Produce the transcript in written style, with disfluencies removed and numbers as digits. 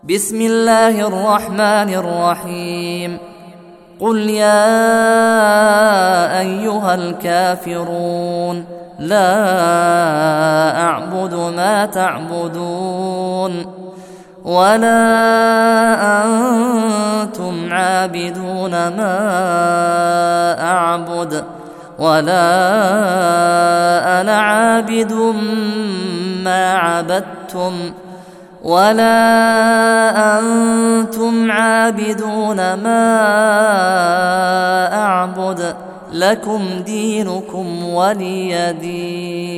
بسم الله الرحمن الرحيم. قل يا أيها الكافرون لا أعبد ما تعبدون ولا أنتم عابدون ما أعبد ولا أنا عابد ما عبدتم ولا أنتم عابدون ما أعبد لكم دينكم ولي دين.